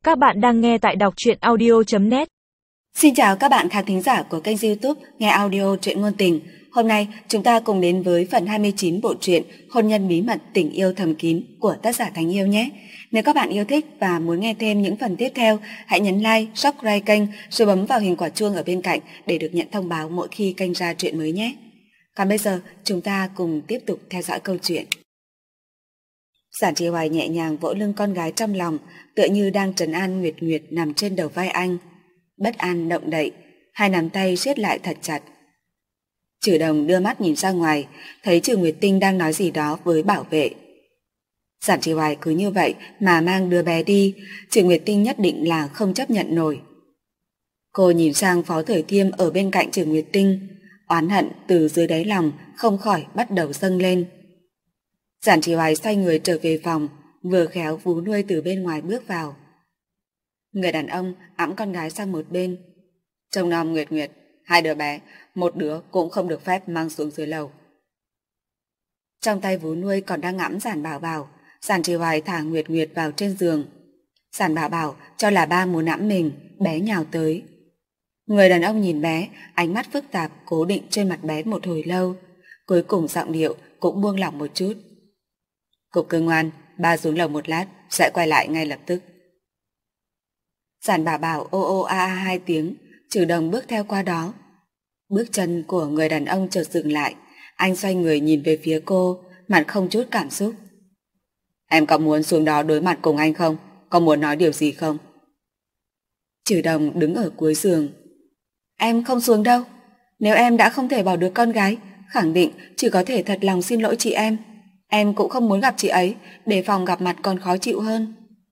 Các bạn đang nghe tại đọc truyện audio.net. Xin chào các bạn khán thính giả của kênh YouTube Nghe Audio Truyện Ngôn Tình. Hôm nay chúng ta cùng đến với phần 29 bộ truyện Hôn nhân bí mật tình yêu thầm kín của tác giả Thành Yêu nhé. Nếu các bạn yêu thích và muốn nghe thêm những phần tiếp theo, hãy nhấn like, subscribe kênh rồi bấm vào hình quả chuông ở bên cạnh để được nhận thông báo mỗi khi kênh ra truyện mới nhé. Còn bây giờ chúng ta cùng tiếp tục theo dõi câu chuyện. Giản Chi Hoài nhẹ nhàng vỗ lưng con gái trong lòng, tựa như đang trấn an Nguyệt Nguyệt nằm trên đầu vai anh. Bất an động đậy, hai nắm tay siết lại thật chặt. Trừ Đồng đưa mắt nhìn ra ngoài, thấy Trừ Nguyệt Tinh đang nói gì đó với bảo vệ. Giản Chi Hoài cứ như vậy mà mang đứa bé đi, Trừ Nguyệt Tinh nhất định là không chấp nhận nổi. Cô nhìn sang Phó Thời Thiêm ở bên cạnh Trừ Nguyệt Tinh, oán hận từ dưới đáy lòng không khỏi bắt đầu dâng lên. Giản Chi Hoài xoay người trở về phòng, vừa khéo Vú Nuôi từ bên ngoài bước vào. Người đàn ông ẵm con gái sang một bên. Trông nom Nguyệt Nguyệt, hai đứa bé, một đứa cũng không được phép mang xuống dưới lầu. Trong tay Vú Nuôi còn đang ẵm Giản Bảo Bảo, Giản Chi Hoài thả Nguyệt Nguyệt vào trên giường. Giản Bảo Bảo cho là ba muốn ẵm mình, bé nhào tới. Người đàn ông nhìn bé, ánh mắt phức tạp cố định trên mặt bé một hồi lâu, cuối cùng giọng điệu cũng buông lỏng một chút. Cục cưng ngoan, ba xuống lầu một lát, sẽ quay lại ngay lập tức. Giản Bảo Bảo ô ô a a hai tiếng, Trừ Đồng bước theo qua đó. Bước chân của người đàn ông chợt dừng lại, anh xoay người nhìn về phía cô, mặt không chút cảm xúc. Em có muốn xuống đó đối mặt cùng anh không? Có muốn nói điều gì không? Trừ Đồng đứng ở cuối giường. Em không xuống đâu. Nếu em đã không thể bỏ được con gái, khẳng định chỉ có thể thật lòng xin lỗi chị em. Em cũng không muốn gặp chị ấy, đề phòng gặp mặt còn khó chịu hơn.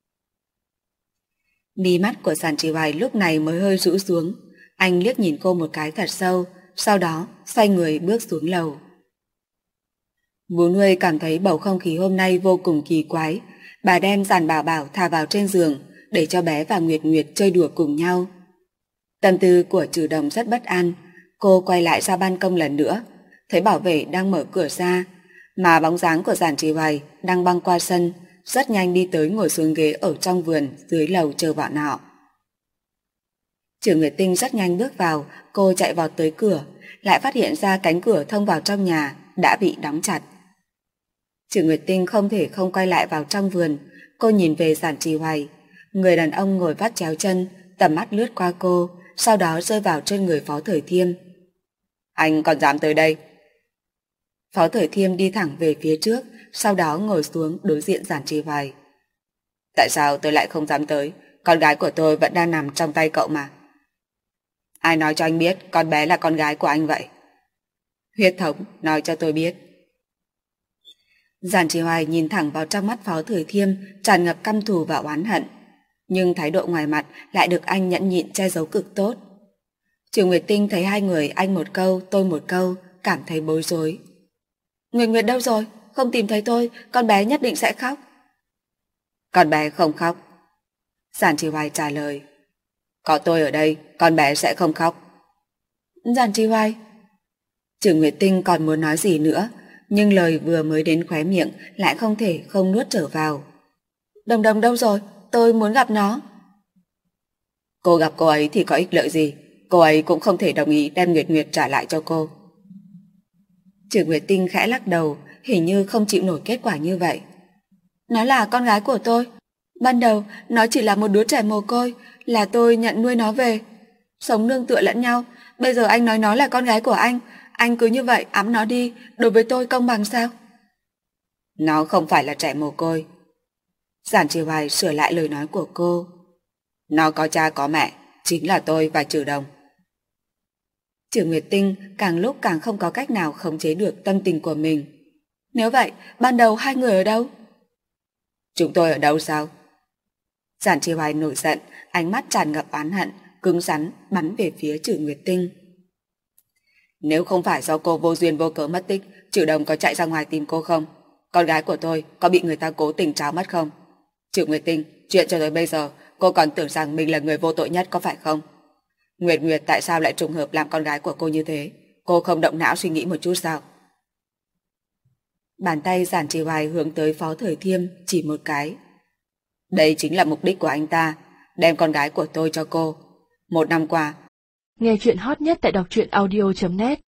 Mí mắt của Giản Chi Hoài lúc này mới hơi rũ xuống. Anh liếc nhìn cô một cái thật sâu, sau đó xoay người bước xuống lầu. Vú Nuôi cảm thấy bầu không khí hôm nay vô cùng kỳ quái. Bà đem Giản Bảo Bảo thả vào trên giường để cho bé và Nguyệt Nguyệt chơi đùa cùng nhau. Tâm tư của Trừ Đồng rất bất an. Cô quay lại ra ban công lần nữa, thấy bảo vệ đang mở cửa ra, mà bóng dáng của Giản Chi Hoài đang băng qua sân, rất nhanh đi tới ngồi xuống ghế ở trong vườn dưới lầu chờ bọn họ. Trừ Nguyệt Tinh rất nhanh bước vào, cô chạy vọt tới cửa, lại phát hiện ra cánh cửa thông vào trong nhà đã bị đóng chặt. Trừ Nguyệt Tinh không thể không quay lại vào trong vườn, cô nhìn về Giản Chi Hoài. Người đàn ông ngồi vắt chéo chân, tầm mắt lướt qua cô, sau đó rơi vào trên người Phó Thời Thiêm. Anh còn dám tới đây? Phó Thời Thiêm đi thẳng về phía trước, sau đó ngồi xuống đối diện Giản Chi Hoài. Tại sao tôi lại không dám tới? Con gái của tôi vẫn đang nằm trong tay cậu mà. Ai nói cho anh biết con bé là con gái của anh vậy? Huyết thống nói cho tôi biết. Giản Chi Hoài nhìn thẳng vào trong mắt Phó Thời Thiêm, tràn ngập căm thù và oán hận. Nhưng thái độ ngoài mặt lại được anh nhẫn nhịn che giấu cực tốt. Trừ Nguyệt Tinh thấy hai người anh một câu tôi một câu, cảm thấy bối rối. Nguyệt Nguyệt đâu rồi? Không tìm thấy tôi, con bé nhất định sẽ khóc. Con bé không khóc. Giản Chi Hoài trả lời. Có tôi ở đây, con bé sẽ không khóc. Giản Chi Hoài. Trừ Nguyệt Tinh còn muốn nói gì nữa, nhưng lời vừa mới đến khóe miệng lại không thể không nuốt trở vào. Đồng Đồng đâu rồi? Tôi muốn gặp nó. Cô gặp cô ấy thì có ích lợi gì? Cô ấy cũng không thể đồng ý đem Nguyệt Nguyệt trả lại cho cô. Trừ Nguyệt Tinh khẽ lắc đầu, hình như không chịu nổi kết quả như vậy. Nó là con gái của tôi. Ban đầu nó chỉ là một đứa trẻ mồ côi, là tôi nhận nuôi nó về, sống nương tựa lẫn nhau. Bây giờ anh nói nó là con gái của anh cứ như vậy ẵm nó đi, đối với tôi công bằng sao? Nó không phải là trẻ mồ côi. Giản Chi Hoài sửa lại lời nói của cô. Nó có cha có mẹ, chính là tôi và Trừ Đồng. Trừ Nguyệt Tinh càng lúc càng không có cách nào khống chế được tâm tình của mình. Nếu vậy, ban đầu hai người ở đâu? Chúng tôi ở đâu sao? Giản Chi Hoài nổi giận, ánh mắt tràn ngập oán hận, cứng rắn bắn về phía Trừ Nguyệt Tinh. Nếu không phải do cô vô duyên vô cớ mất tích, Trừ Đồng có chạy ra ngoài tìm cô không? Con gái của tôi có bị người ta cố tình tráo mất không? Trừ Nguyệt Tinh, chuyện cho tới bây giờ cô còn tưởng rằng mình là người vô tội nhất có phải không? Nguyệt Nguyệt tại sao lại trùng hợp làm con gái của cô như thế? Cô không động não suy nghĩ một chút sao? Bàn tay Giản Chi Hoài hướng tới Phó Thời Thiêm chỉ một cái. Đây chính là mục đích của anh ta. đem con gái của tôi cho cô. 1 năm qua. Nghe chuyện hot nhất tại đọc truyện audio.net